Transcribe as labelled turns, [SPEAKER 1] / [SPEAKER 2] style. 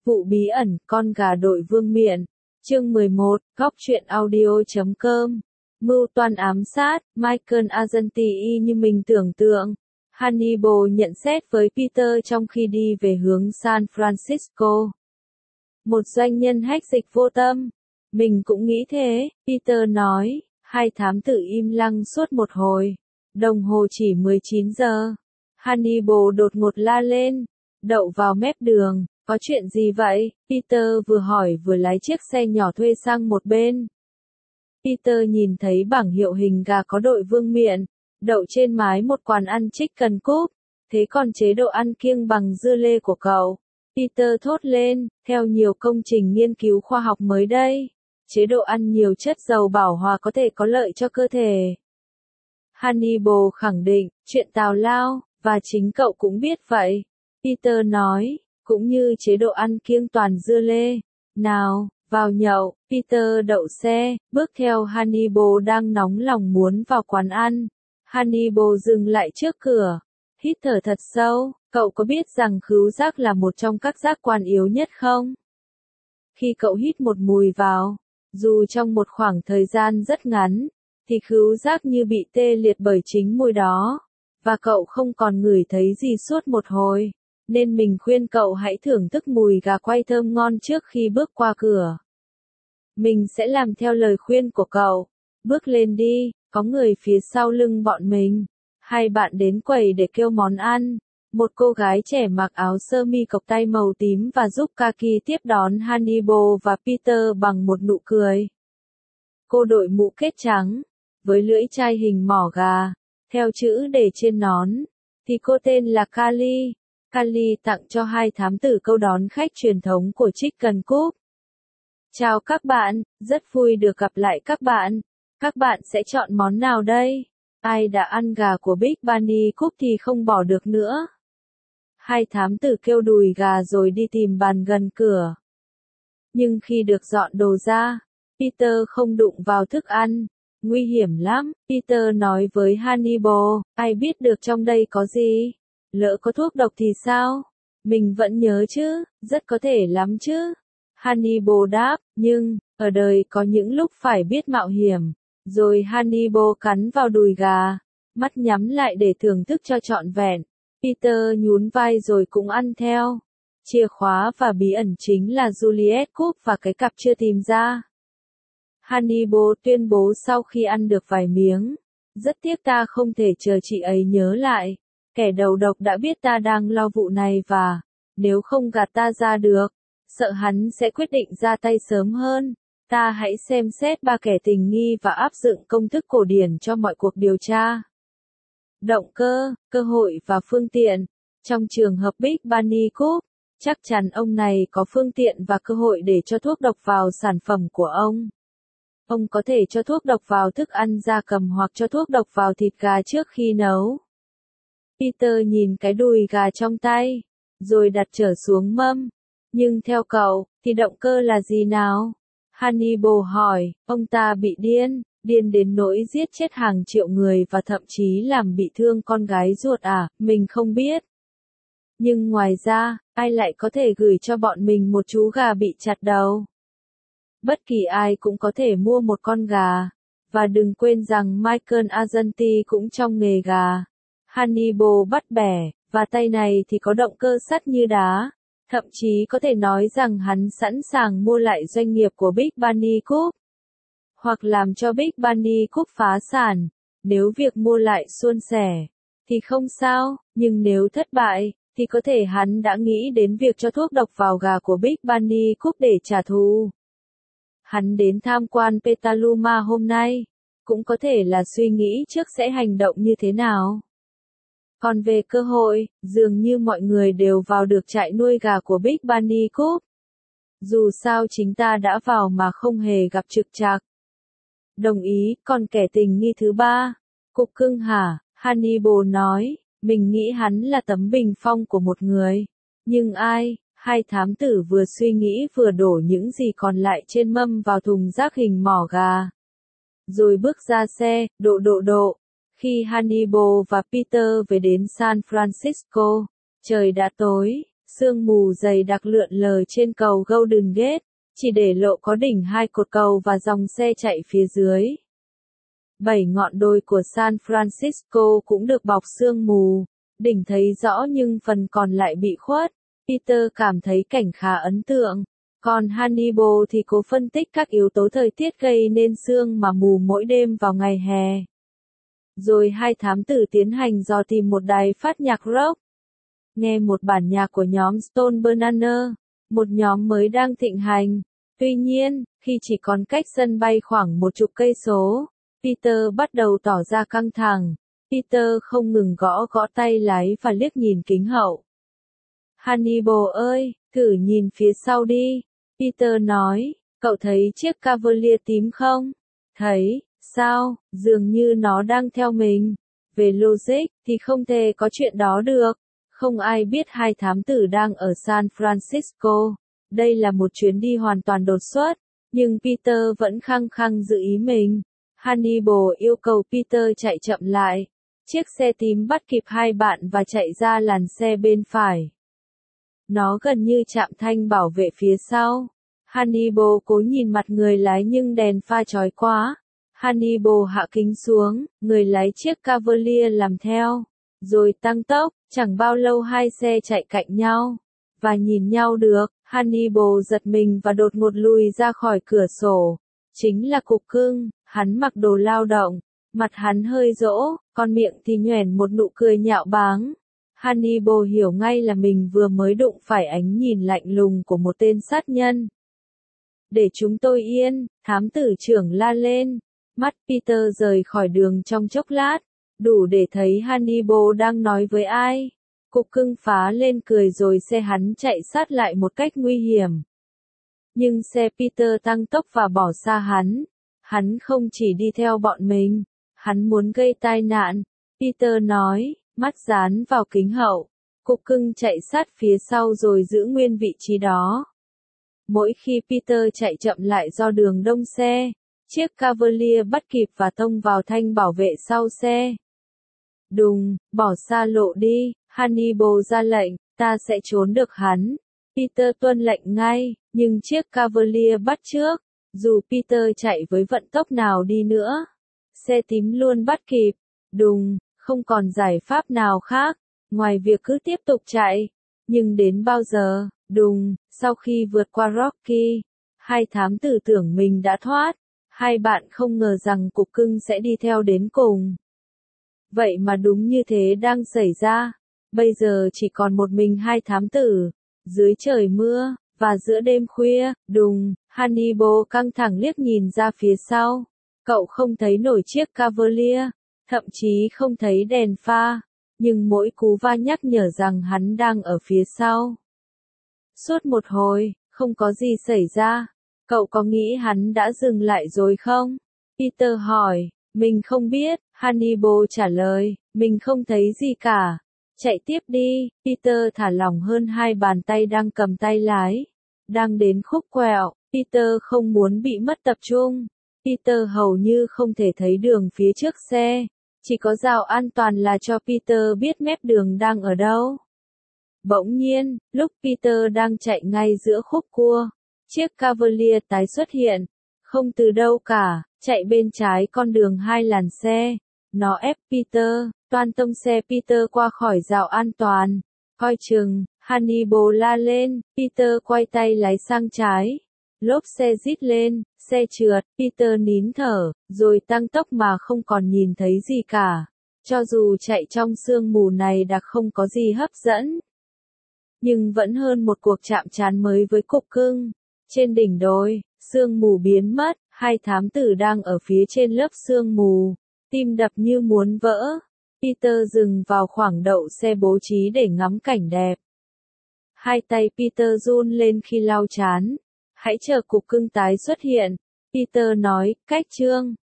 [SPEAKER 1] Vụ bí ẩn, con gà đội vương miện. Chương 11, góc truyện audio.com. Mưu toan ám sát, Michael Argenti như mình tưởng tượng. Hannibal nhận xét với Peter trong khi đi về hướng San Francisco. Một doanh nhân hách dịch vô tâm. Mình cũng nghĩ thế, Peter nói. Hai thám tử im lặng suốt một hồi. Đồng hồ chỉ 19 giờ. Hannibal đột ngột la lên. Đậu vào mép đường. Có chuyện gì vậy? Peter vừa hỏi vừa lái chiếc xe nhỏ thuê sang một bên. Peter nhìn thấy bảng hiệu hình gà có đội vương miện, đậu trên mái một quán ăn chicken coop. Thế còn chế độ ăn kiêng bằng dưa lê của cậu? Peter thốt lên, theo nhiều công trình nghiên cứu khoa học mới đây, chế độ ăn nhiều chất dầu bảo hòa có thể có lợi cho cơ thể. Hannibal khẳng định, chuyện tào lao, và chính cậu cũng biết vậy. Peter nói, cũng như chế độ ăn kiêng toàn dưa lê. Nào, vào nhậu. Peter đậu xe, bước theo Hannibal đang nóng lòng muốn vào quán ăn. Hannibal dừng lại trước cửa, hít thở thật sâu. Cậu có biết rằng khứu giác là một trong các giác quan yếu nhất không? Khi cậu hít một mùi vào, dù trong một khoảng thời gian rất ngắn, thì khứu giác như bị tê liệt bởi chính mùi đó, và cậu không còn ngửi thấy gì suốt một hồi. Nên mình khuyên cậu hãy thưởng thức mùi gà quay thơm ngon trước khi bước qua cửa. Mình sẽ làm theo lời khuyên của cậu. Bước lên đi, có người phía sau lưng bọn mình. Hai bạn đến quầy để kêu món ăn. Một cô gái trẻ mặc áo sơ mi cộc tay màu tím và giúp kaki tiếp đón Hannibal và Peter bằng một nụ cười. Cô đội mũ kết trắng, với lưỡi chai hình mỏ gà, theo chữ để trên nón. Thì cô tên là Kali. Kali tặng cho hai thám tử câu đón khách truyền thống của Chicken Coop. Chào các bạn, rất vui được gặp lại các bạn. Các bạn sẽ chọn món nào đây? Ai đã ăn gà của Big Bunny Coop thì không bỏ được nữa. Hai thám tử kêu đùi gà rồi đi tìm bàn gần cửa. Nhưng khi được dọn đồ ra, Peter không đụng vào thức ăn. Nguy hiểm lắm, Peter nói với Hannibal, ai biết được trong đây có gì? Lỡ có thuốc độc thì sao? Mình vẫn nhớ chứ, rất có thể lắm chứ. Hannibal đáp, nhưng, ở đời có những lúc phải biết mạo hiểm. Rồi Hannibal cắn vào đùi gà, mắt nhắm lại để thưởng thức cho trọn vẹn. Peter nhún vai rồi cũng ăn theo. Chìa khóa và bí ẩn chính là Juliet Coop và cái cặp chưa tìm ra. Hannibal tuyên bố sau khi ăn được vài miếng. Rất tiếc ta không thể chờ chị ấy nhớ lại. Kẻ đầu độc đã biết ta đang lo vụ này và, nếu không gạt ta ra được, sợ hắn sẽ quyết định ra tay sớm hơn. Ta hãy xem xét ba kẻ tình nghi và áp dụng công thức cổ điển cho mọi cuộc điều tra. Động cơ, cơ hội và phương tiện. Trong trường hợp Big Bunny Coop, chắc chắn ông này có phương tiện và cơ hội để cho thuốc độc vào sản phẩm của ông. Ông có thể cho thuốc độc vào thức ăn gia cầm hoặc cho thuốc độc vào thịt gà trước khi nấu. Peter nhìn cái đùi gà trong tay, rồi đặt trở xuống mâm. Nhưng theo cậu, thì động cơ là gì nào? Hannibal hỏi, ông ta bị điên đến nỗi giết chết hàng triệu người và thậm chí làm bị thương con gái ruột à? Mình không biết. Nhưng ngoài ra, ai lại có thể gửi cho bọn mình một chú gà bị chặt đầu? Bất kỳ ai cũng có thể mua một con gà. Và đừng quên rằng Michael Argenti cũng trong nghề gà. Hannibal bắt bẻ, và tay này thì có động cơ sắt như đá. Thậm chí có thể nói rằng hắn sẵn sàng mua lại doanh nghiệp của Big Bunny Coop. Hoặc làm cho Big Bunny Coop phá sản. Nếu việc mua lại suôn sẻ, thì không sao, nhưng nếu thất bại, thì có thể hắn đã nghĩ đến việc cho thuốc độc vào gà của Big Bunny Coop để trả thù. Hắn đến tham quan Petaluma hôm nay, cũng có thể là suy nghĩ trước sẽ hành động như thế nào. Còn về cơ hội, dường như mọi người đều vào được trại nuôi gà của Big Bunny Coop. Dù sao chính ta đã vào mà không hề gặp trục trặc. Đồng ý, còn kẻ tình nghi thứ ba. Cục cưng hả? Hannibal nói, mình nghĩ hắn là tấm bình phong của một người. Nhưng ai? Hai thám tử vừa suy nghĩ vừa đổ những gì còn lại trên mâm vào thùng rác hình mỏ gà. Rồi bước ra xe, độ. Khi Hannibal và Peter về đến San Francisco, trời đã tối, Sương mù dày đặc lượn lờ trên cầu Golden Gate, chỉ để lộ có đỉnh hai cột cầu và dòng xe chạy phía dưới. 7 ngọn đồi của San Francisco cũng được bọc sương mù, đỉnh thấy rõ nhưng phần còn lại bị khuất. Peter cảm thấy cảnh khá ấn tượng. Còn Hannibal thì cố phân tích các yếu tố thời tiết gây nên sương mà mù mỗi đêm vào ngày hè. Rồi hai thám tử tiến hành dò tìm một đài phát nhạc rock. Nghe một bản nhạc của nhóm Stone Banana, một nhóm mới đang thịnh hành. Tuy nhiên, khi chỉ còn cách sân bay khoảng 10 cây số, Peter bắt đầu tỏ ra căng thẳng. Peter không ngừng gõ tay lái và liếc nhìn kính hậu. Hannibal ơi, thử nhìn phía sau đi. Peter nói, cậu thấy chiếc Cavalier tím không? Thấy, sao, dường như nó đang theo mình. Về logic, thì không thể có chuyện đó được. Không ai biết hai thám tử đang ở San Francisco. Đây là một chuyến đi hoàn toàn đột xuất, nhưng Peter vẫn khăng khăng giữ ý mình. Hannibal yêu cầu Peter chạy chậm lại. Chiếc xe tím bắt kịp hai bạn và chạy ra làn xe bên phải. Nó gần như chạm thanh bảo vệ phía sau. Hannibal cố nhìn mặt người lái nhưng đèn pha chói quá. Hannibal hạ kính xuống, người lái chiếc Cavalier làm theo. Rồi tăng tốc, chẳng bao lâu hai xe chạy cạnh nhau. Và nhìn nhau được, Hannibal giật mình và đột ngột lùi ra khỏi cửa sổ. Chính là cục cưng, hắn mặc đồ lao động, mặt hắn hơi rỗ, còn miệng thì nhoẻn một nụ cười nhạo báng. Hannibal hiểu ngay là mình vừa mới đụng phải ánh nhìn lạnh lùng của một tên sát nhân. Để chúng tôi yên, thám tử trưởng la lên. Mắt Peter rời khỏi đường trong chốc lát, đủ để thấy Hannibal đang nói với ai. Cục cưng phá lên cười rồi xe hắn chạy sát lại một cách nguy hiểm. Nhưng xe Peter tăng tốc và bỏ xa hắn. Hắn không chỉ đi theo bọn mình, hắn muốn gây tai nạn. Peter nói, mắt dán vào kính hậu. Cục cưng chạy sát phía sau rồi giữ nguyên vị trí đó. Mỗi khi Peter chạy chậm lại do đường đông xe, chiếc Cavalier bắt kịp và tông vào thanh bảo vệ sau xe. Đùng, bỏ xa lộ đi, Hannibal ra lệnh, ta sẽ trốn được hắn. Peter tuân lệnh ngay, nhưng chiếc Cavalier bắt trước. Dù Peter chạy với vận tốc nào đi nữa, xe tím luôn bắt kịp. Đùng, không còn giải pháp nào khác, ngoài việc cứ tiếp tục chạy. Nhưng đến bao giờ, đùng, sau khi vượt qua Rocky, hai thám tử tưởng mình đã thoát. Hai bạn không ngờ rằng cục cưng sẽ đi theo đến cùng. Vậy mà đúng như thế đang xảy ra. Bây giờ chỉ còn một mình hai thám tử, dưới trời mưa, và giữa đêm khuya. Đùng, Hannibal căng thẳng liếc nhìn ra phía sau. Cậu không thấy nổi chiếc Cavalier, thậm chí không thấy đèn pha, nhưng mỗi cú va nhắc nhở rằng hắn đang ở phía sau. Suốt một hồi, không có gì xảy ra. Cậu có nghĩ hắn đã dừng lại rồi không? Peter hỏi. Mình không biết, Hannibal trả lời, mình không thấy gì cả. Chạy tiếp đi, Peter thả lỏng hơn hai bàn tay đang cầm tay lái. Đang đến khúc quẹo, Peter không muốn bị mất tập trung. Peter hầu như không thể thấy đường phía trước xe. Chỉ có rào an toàn là cho Peter biết mép đường đang ở đâu. Bỗng nhiên, lúc Peter đang chạy ngay giữa khúc cua, chiếc Cavalier tái xuất hiện. Không từ đâu cả, chạy bên trái con đường hai làn xe. Nó ép Peter, toan tông xe Peter qua khỏi rào an toàn. Coi chừng, Hannibal la lên, Peter quay tay lái sang trái. Lốp xe rít lên, xe trượt, Peter nín thở, rồi tăng tốc mà không còn nhìn thấy gì cả. Cho dù chạy trong sương mù này đặc không có gì hấp dẫn, nhưng vẫn hơn một cuộc chạm trán mới với cục cưng. Trên đỉnh đồi, sương mù biến mất, hai thám tử đang ở phía trên lớp sương mù, tim đập như muốn vỡ. Peter dừng vào khoảng đậu xe bố trí để ngắm cảnh đẹp. Hai tay Peter run lên khi lau chán. Hãy chờ cục cưng tái xuất hiện. Peter nói, cách chương.